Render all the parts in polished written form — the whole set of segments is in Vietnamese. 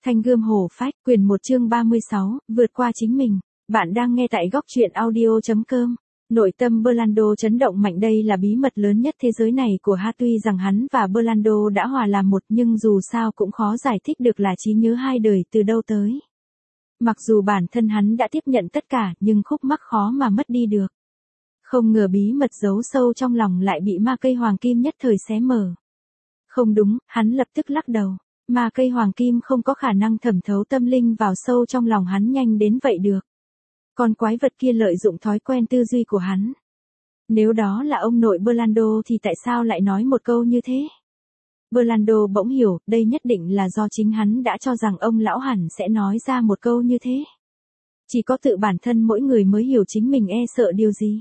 Thanh gươm hổ phách, quyển 1 chương 36, vượt qua chính mình. Bạn đang nghe tại góc truyện audio.com. Nội tâm Berlando chấn động mạnh, đây là bí mật lớn nhất thế giới này của Ha, tuy rằng hắn và Berlando đã hòa làm một nhưng dù sao cũng khó giải thích được là trí nhớ hai đời từ đâu tới. Mặc dù bản thân hắn đã tiếp nhận tất cả nhưng khúc mắc khó mà mất đi được. Không ngờ bí mật giấu sâu trong lòng lại bị ma cây hoàng kim nhất thời xé mở. Không đúng, hắn lập tức lắc đầu. Ma cây hoàng kim không có khả năng thẩm thấu tâm linh vào sâu trong lòng hắn nhanh đến vậy được. Con quái vật kia lợi dụng thói quen tư duy của hắn. Nếu đó là ông nội Berlando thì tại sao lại nói một câu như thế? Berlando bỗng hiểu, đây nhất định là do chính hắn đã cho rằng ông lão hẳn sẽ nói ra một câu như thế. Chỉ có tự bản thân mỗi người mới hiểu chính mình e sợ điều gì.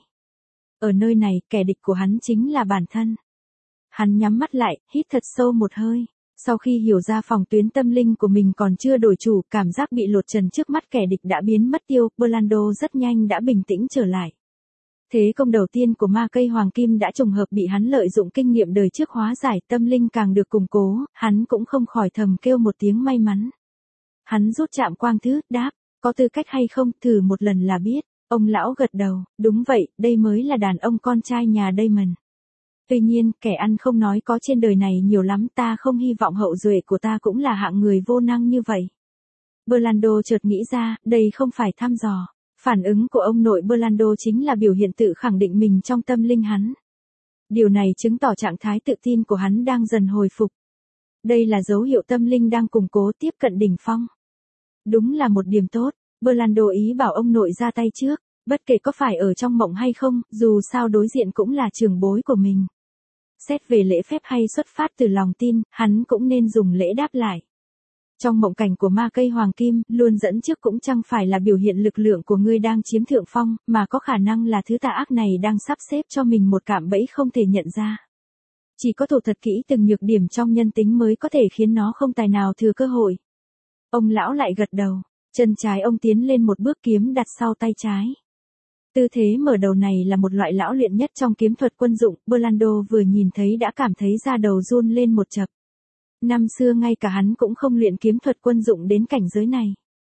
Ở nơi này, kẻ địch của hắn chính là bản thân. Hắn nhắm mắt lại, hít thật sâu một hơi. Sau khi hiểu ra phòng tuyến tâm linh của mình còn chưa đổi chủ, cảm giác bị lột trần trước mắt kẻ địch đã biến mất tiêu, Berlando rất nhanh đã bình tĩnh trở lại. Thế công đầu tiên của ma cây hoàng kim đã trùng hợp bị hắn lợi dụng kinh nghiệm đời trước hóa giải, tâm linh càng được củng cố, hắn cũng không khỏi thầm kêu một tiếng may mắn. Hắn rút chạm quang thứ, đáp, có tư cách hay không, thử một lần là biết. Ông lão gật đầu, đúng vậy, đây mới là đàn ông con trai nhà Damon. Tuy nhiên, kẻ ăn không nói có trên đời này nhiều lắm, ta không hy vọng hậu duệ của ta cũng là hạng người vô năng như vậy. Berlando chợt nghĩ ra, đây không phải thăm dò. Phản ứng của ông nội Berlando chính là biểu hiện tự khẳng định mình trong tâm linh hắn. Điều này chứng tỏ trạng thái tự tin của hắn đang dần hồi phục. Đây là dấu hiệu tâm linh đang củng cố tiếp cận đỉnh phong. Đúng là một điểm tốt, Berlando ý bảo ông nội ra tay trước. Bất kể có phải ở trong mộng hay không, dù sao đối diện cũng là trưởng bối của mình. Xét về lễ phép hay xuất phát từ lòng tin, hắn cũng nên dùng lễ đáp lại. Trong mộng cảnh của ma cây hoàng kim, luôn dẫn trước cũng chẳng phải là biểu hiện lực lượng của ngươi đang chiếm thượng phong, mà có khả năng là thứ tà ác này đang sắp xếp cho mình một cạm bẫy không thể nhận ra. Chỉ có thổ thật kỹ từng nhược điểm trong nhân tính mới có thể khiến nó không tài nào thừa cơ hội. Ông lão lại gật đầu, chân trái ông tiến lên một bước, kiếm đặt sau tay trái. Tư thế mở đầu này là một loại lão luyện nhất trong kiếm thuật quân dụng, Berlando vừa nhìn thấy đã cảm thấy da đầu run lên một chập. Năm xưa ngay cả hắn cũng không luyện kiếm thuật quân dụng đến cảnh giới này.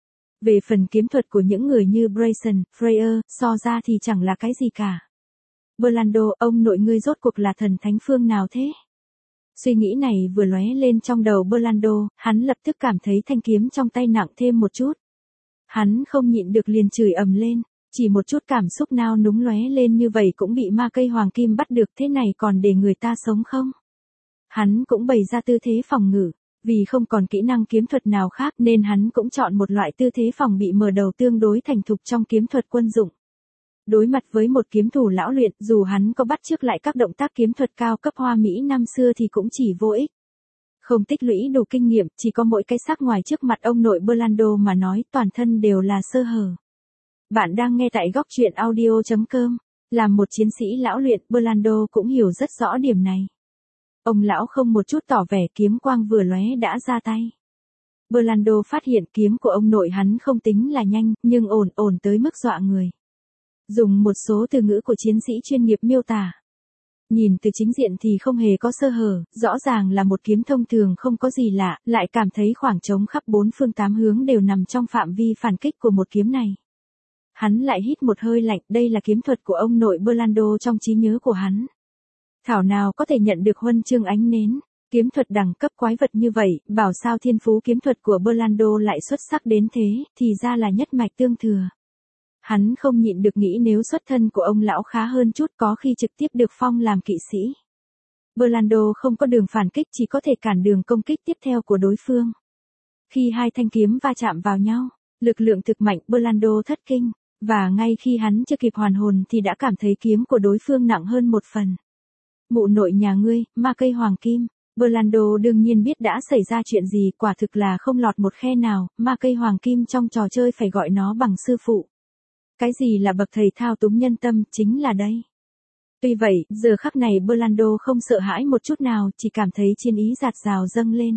Về phần kiếm thuật của những người như Brayson, Freyer, so ra thì chẳng là cái gì cả. Berlando, ông nội ngươi rốt cuộc là thần thánh phương nào thế? Suy nghĩ này vừa lóe lên trong đầu Berlando, hắn lập tức cảm thấy thanh kiếm trong tay nặng thêm một chút. Hắn không nhịn được liền chửi ầm lên. Chỉ một chút cảm xúc nao núng lóe lên như vậy cũng bị ma cây hoàng kim bắt được, thế này còn để người ta sống không? Hắn cũng bày ra tư thế phòng ngự, vì không còn kỹ năng kiếm thuật nào khác nên hắn cũng chọn một loại tư thế phòng bị mở đầu tương đối thành thục trong kiếm thuật quân dụng. Đối mặt với một kiếm thủ lão luyện, dù hắn có bắt chước lại các động tác kiếm thuật cao cấp hoa mỹ năm xưa thì cũng chỉ vô ích. Không tích lũy đủ kinh nghiệm, chỉ có mỗi cái xác ngoài trước mặt ông nội Berlando mà nói, toàn thân đều là sơ hở. Bạn đang nghe tại góc truyện audio.com. Làm một chiến sĩ lão luyện, Berlando cũng hiểu rất rõ điểm này. Ông lão không một chút tỏ vẻ, kiếm quang vừa lóe đã ra tay. Berlando phát hiện kiếm của ông nội hắn không tính là nhanh, nhưng ổn tới mức dọa người. Dùng một số từ ngữ của chiến sĩ chuyên nghiệp miêu tả. Nhìn từ chính diện thì không hề có sơ hở, rõ ràng là một kiếm thông thường không có gì lạ, lại cảm thấy khoảng trống khắp bốn phương tám hướng đều nằm trong phạm vi phản kích của một kiếm này. Hắn lại hít một hơi lạnh, đây là kiếm thuật của ông nội Berlando trong trí nhớ của hắn. Thảo nào có thể nhận được huân chương ánh nến, kiếm thuật đẳng cấp quái vật như vậy, bảo sao thiên phú kiếm thuật của Berlando lại xuất sắc đến thế, thì ra là nhất mạch tương thừa. Hắn không nhịn được nghĩ nếu xuất thân của ông lão khá hơn chút có khi trực tiếp được phong làm kỵ sĩ. Berlando không có đường phản kích, chỉ có thể cản đường công kích tiếp theo của đối phương. Khi hai thanh kiếm va chạm vào nhau, lực lượng thực mạnh, Berlando thất kinh. Và ngay khi hắn chưa kịp hoàn hồn thì đã cảm thấy kiếm của đối phương nặng hơn một phần. Mụ nội nhà ngươi, ma cây hoàng kim. Berlando đương nhiên biết đã xảy ra chuyện gì, quả thực là không lọt một khe nào, ma cây hoàng kim trong trò chơi phải gọi nó bằng sư phụ. Cái gì là bậc thầy thao túng nhân tâm, chính là đây. Tuy vậy, giờ khắc này Berlando không sợ hãi một chút nào, chỉ cảm thấy chiến ý dạt dào dâng lên.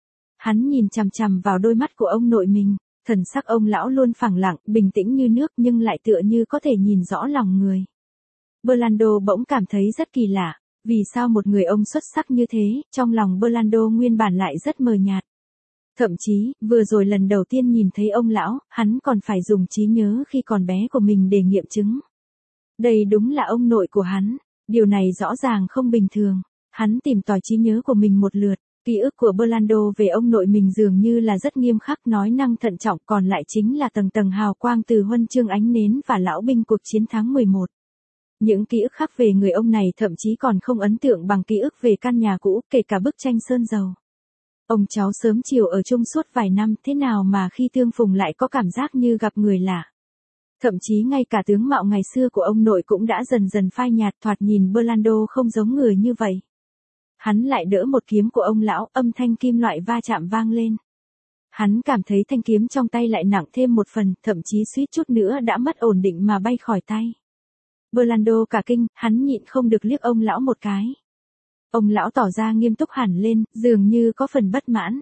Hắn nhìn chằm chằm vào đôi mắt của ông nội mình. Thần sắc ông lão luôn phẳng lặng, bình tĩnh như nước nhưng lại tựa như có thể nhìn rõ lòng người. Berlando bỗng cảm thấy rất kỳ lạ, vì sao một người ông xuất sắc như thế, trong lòng Berlando nguyên bản lại rất mờ nhạt. Thậm chí, vừa rồi lần đầu tiên nhìn thấy ông lão, hắn còn phải dùng trí nhớ khi còn bé của mình để nghiệm chứng. Đây đúng là ông nội của hắn. Điều này rõ ràng không bình thường. Hắn tìm tòi trí nhớ của mình một lượt. Ký ức của Berlando về ông nội mình dường như là rất nghiêm khắc, nói năng thận trọng, còn lại chính là tầng tầng hào quang từ huân chương ánh nến và lão binh cuộc chiến tháng 11. Những ký ức khác về người ông này thậm chí còn không ấn tượng bằng ký ức về căn nhà cũ, kể cả bức tranh sơn dầu. Ông cháu sớm chiều ở chung suốt vài năm, thế nào mà khi tương phùng lại có cảm giác như gặp người lạ. Thậm chí ngay cả tướng mạo ngày xưa của ông nội cũng đã dần dần phai nhạt, thoạt nhìn Berlando không giống người như vậy. Hắn lại đỡ một kiếm của ông lão, âm thanh kim loại va chạm vang lên. Hắn cảm thấy thanh kiếm trong tay lại nặng thêm một phần, thậm chí suýt chút nữa đã mất ổn định mà bay khỏi tay. Berlando cả kinh, hắn nhịn không được liếc ông lão một cái. Ông lão tỏ ra nghiêm túc hẳn lên, dường như có phần bất mãn.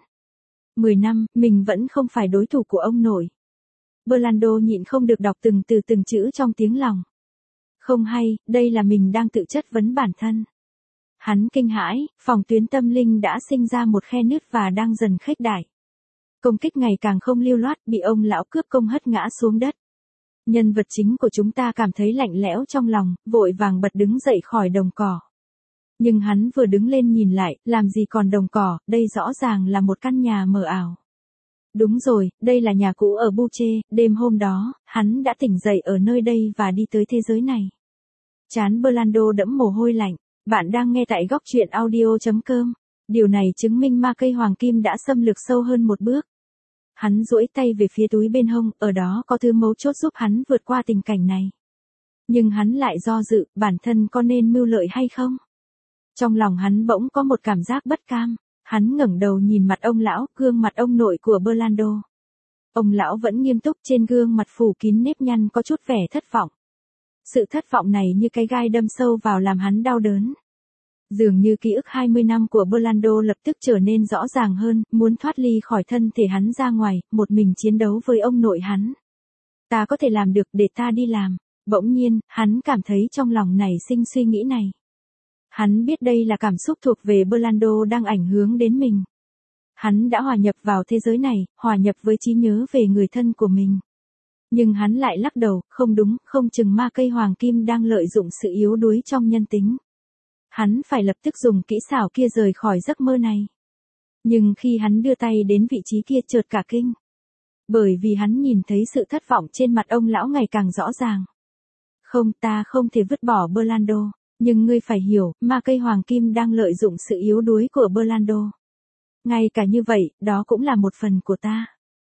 10 năm, mình vẫn không phải đối thủ của ông nội. Berlando nhịn không được đọc từng từ từng chữ trong tiếng lòng. Không hay, đây là mình đang tự chất vấn bản thân. Hắn kinh hãi, phòng tuyến tâm linh đã sinh ra một khe nứt và đang dần khuếch đại. Công kích ngày càng không lưu loát, bị ông lão cướp công hất ngã xuống đất. Nhân vật chính của chúng ta cảm thấy lạnh lẽo trong lòng, vội vàng bật đứng dậy khỏi đồng cỏ. Nhưng hắn vừa đứng lên nhìn lại, làm gì còn đồng cỏ, đây rõ ràng là một căn nhà mờ ảo. Đúng rồi, đây là nhà cũ ở Buche, đêm hôm đó, hắn đã tỉnh dậy ở nơi đây và đi tới thế giới này. Trán Berlando đẫm mồ hôi lạnh. Bạn đang nghe tại góc truyện audio.com. Điều này chứng minh ma cây hoàng kim đã xâm lược sâu hơn một bước. Hắn duỗi tay về phía túi bên hông, ở đó có thứ mấu chốt giúp hắn vượt qua tình cảnh này. Nhưng hắn lại do dự, bản thân có nên mưu lợi hay không? Trong lòng hắn bỗng có một cảm giác bất cam. Hắn ngẩng đầu nhìn mặt ông lão, gương mặt ông nội của Berlando. Ông lão vẫn nghiêm túc, trên gương mặt phủ kín nếp nhăn có chút vẻ thất vọng. Sự thất vọng này như cái gai đâm sâu vào làm hắn đau đớn. Dường như ký ức 20 năm của Berlando lập tức trở nên rõ ràng hơn, muốn thoát ly khỏi thân thể hắn ra ngoài, một mình chiến đấu với ông nội hắn. Ta có thể làm được, để ta đi làm. Bỗng nhiên, hắn cảm thấy trong lòng nảy sinh suy nghĩ này. Hắn biết đây là cảm xúc thuộc về Berlando đang ảnh hưởng đến mình. Hắn đã hòa nhập vào thế giới này, hòa nhập với trí nhớ về người thân của mình. Nhưng hắn lại lắc đầu, không đúng, không chừng ma cây hoàng kim đang lợi dụng sự yếu đuối trong nhân tính. Hắn phải lập tức dùng kỹ xảo kia rời khỏi giấc mơ này. Nhưng khi hắn đưa tay đến vị trí kia chợt cả kinh. Bởi vì hắn nhìn thấy sự thất vọng trên mặt ông lão ngày càng rõ ràng. Không, ta không thể vứt bỏ Berlando, nhưng ngươi phải hiểu, ma cây hoàng kim đang lợi dụng sự yếu đuối của Berlando. Ngay cả như vậy, đó cũng là một phần của ta.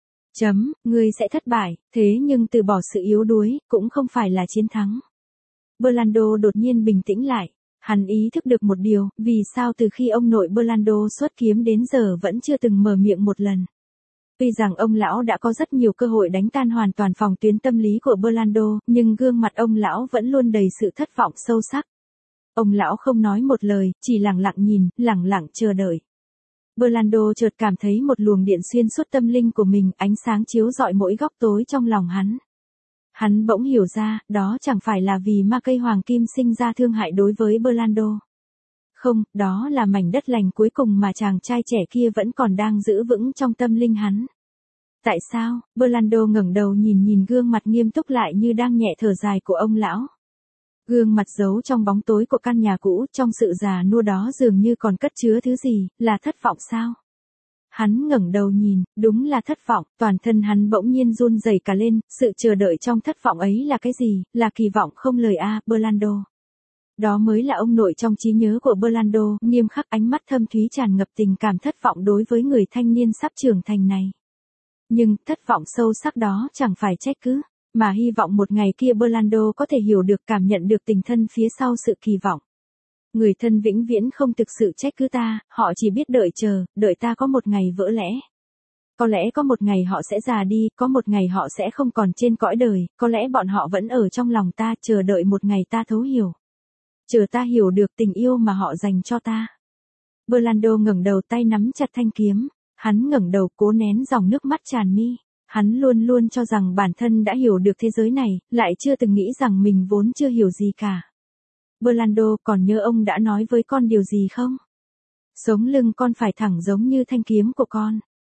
Ngươi sẽ thất bại, thế nhưng từ bỏ sự yếu đuối, cũng không phải là chiến thắng. Berlando đột nhiên bình tĩnh lại. Hắn ý thức được một điều, vì sao từ khi ông nội Berlando xuất kiếm đến giờ vẫn chưa từng mở miệng một lần. Tuy rằng ông lão đã có rất nhiều cơ hội đánh tan hoàn toàn phòng tuyến tâm lý của Berlando, nhưng gương mặt ông lão vẫn luôn đầy sự thất vọng sâu sắc. Ông lão không nói một lời, chỉ lặng lặng nhìn, lặng lặng chờ đợi. Berlando chợt cảm thấy một luồng điện xuyên suốt tâm linh của mình, ánh sáng chiếu rọi mỗi góc tối trong lòng hắn. Hắn bỗng hiểu ra, đó chẳng phải là vì ma cây hoàng kim sinh ra thương hại đối với Berlando. Không, đó là mảnh đất lành cuối cùng mà chàng trai trẻ kia vẫn còn đang giữ vững trong tâm linh hắn. Tại sao? Berlando ngẩng đầu nhìn gương mặt nghiêm túc lại như đang nhẹ thở dài của ông lão. Gương mặt giấu trong bóng tối của căn nhà cũ, trong sự già nua đó dường như còn cất chứa thứ gì, là thất vọng sao? Hắn ngẩng đầu nhìn, đúng là thất vọng, toàn thân hắn bỗng nhiên run rẩy cả lên, sự chờ đợi trong thất vọng ấy là cái gì, là kỳ vọng không lời Berlando. Đó mới là ông nội trong trí nhớ của Berlando, nghiêm khắc, ánh mắt thâm thúy tràn ngập tình cảm thất vọng đối với người thanh niên sắp trưởng thành này. Nhưng, thất vọng sâu sắc đó chẳng phải trách cứ, mà hy vọng một ngày kia Berlando có thể hiểu được, cảm nhận được tình thân phía sau sự kỳ vọng. Người thân vĩnh viễn không thực sự trách cứ ta, họ chỉ biết đợi chờ, đợi ta có một ngày vỡ lẽ. Có lẽ có một ngày họ sẽ già đi, có một ngày họ sẽ không còn trên cõi đời, có lẽ bọn họ vẫn ở trong lòng ta, chờ đợi một ngày ta thấu hiểu. Chờ ta hiểu được tình yêu mà họ dành cho ta. Berlando ngẩng đầu, tay nắm chặt thanh kiếm, hắn ngẩng đầu cố nén dòng nước mắt tràn mi. Hắn luôn luôn cho rằng bản thân đã hiểu được thế giới này, lại chưa từng nghĩ rằng mình vốn chưa hiểu gì cả. Berlando, còn nhớ ông đã nói với con điều gì không? Sống lưng con phải thẳng giống như thanh kiếm của con.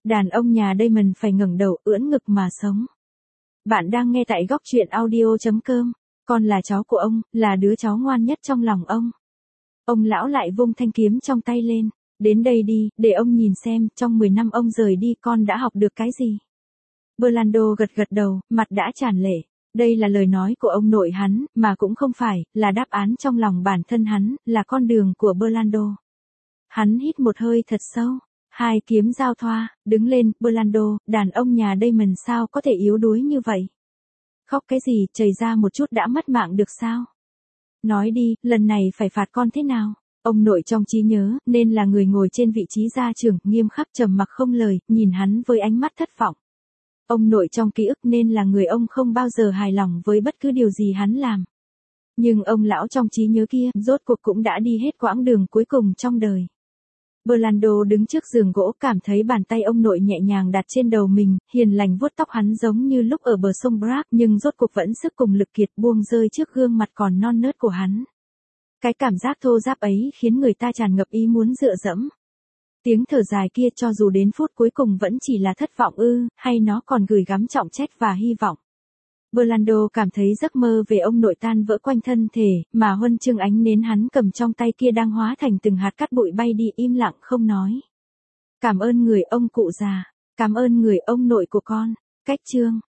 Đàn ông nhà Damon phải ngẩng đầu ưỡn ngực mà sống. Bạn đang nghe tại góc truyện audio.com. Con là cháu của ông, là đứa cháu ngoan nhất trong lòng ông. Ông lão lại vung thanh kiếm trong tay lên. Đến đây đi, để ông nhìn xem, trong 10 năm ông rời đi con đã học được cái gì. Orlando gật gật đầu, mặt đã tràn lệ. Đây là lời nói của ông nội hắn, mà cũng không phải, là đáp án trong lòng bản thân hắn, là con đường của Orlando. Hắn hít một hơi thật sâu. Hai kiếm giao thoa, đứng lên, Orlando, đàn ông nhà Damon sao có thể yếu đuối như vậy? Khóc cái gì, chảy ra một chút đã mất mạng được sao? Nói đi, lần này phải phạt con thế nào? Ông nội trong trí nhớ, nên là người ngồi trên vị trí gia trưởng, nghiêm khắc trầm mặc không lời, nhìn hắn với ánh mắt thất vọng. Ông nội trong ký ức nên là người ông không bao giờ hài lòng với bất cứ điều gì hắn làm. Nhưng ông lão trong trí nhớ kia, rốt cuộc cũng đã đi hết quãng đường cuối cùng trong đời. Orlando đứng trước giường gỗ cảm thấy bàn tay ông nội nhẹ nhàng đặt trên đầu mình, hiền lành vuốt tóc hắn giống như lúc ở bờ sông Brack nhưng rốt cuộc vẫn sức cùng lực kiệt buông rơi trước gương mặt còn non nớt của hắn. Cái cảm giác thô ráp ấy khiến người ta tràn ngập ý muốn dựa dẫm. Tiếng thở dài kia cho dù đến phút cuối cùng vẫn chỉ là thất vọng hay nó còn gửi gắm trọng trách và hy vọng. Orlando cảm thấy giấc mơ về ông nội tan vỡ quanh thân thể, mà huân chương ánh nến hắn cầm trong tay kia đang hóa thành từng hạt cát bụi bay đi im lặng không nói. Cảm ơn người ông cụ già, cảm ơn người ông nội của con. Cách chương